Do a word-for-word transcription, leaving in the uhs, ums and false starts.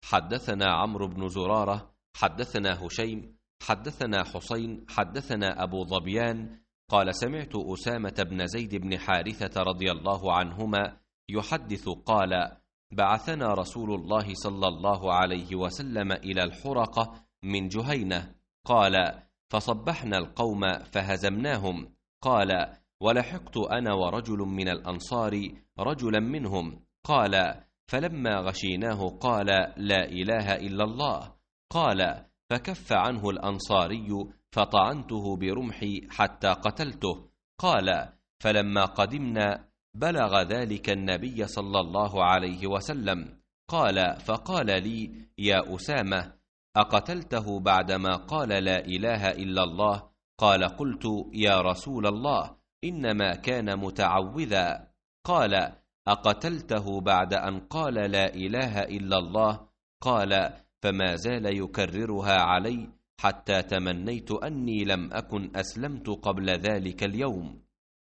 حدثنا عمرو بن زرارة حدثنا هشيم حدثنا حسين حدثنا أبو ظبيان قال سمعت أسامة بن زيد بن حارثة رضي الله عنهما يحدث قال بعثنا رسول الله صلى الله عليه وسلم إلى الحرقة من جهينة قال فصبحنا القوم فهزمناهم قال ولحقت أنا ورجل من الأنصار رجلا منهم قال فلما غشيناه قال لا إله إلا الله قال فكف عنه الأنصاري فطعنته برمحي حتى قتلته قال فلما قدمنا بلغ ذلك النبي صلى الله عليه وسلم قال فقال لي يا أسامة أقتلته بعدما قال لا إله إلا الله قال قلت يا رسول الله إنما كان متعوذا قال أقتلته بعد أن قال لا إله إلا الله قال فما زال يكررها علي حتى تمنيت أني لم أكن أسلمت قبل ذلك اليوم.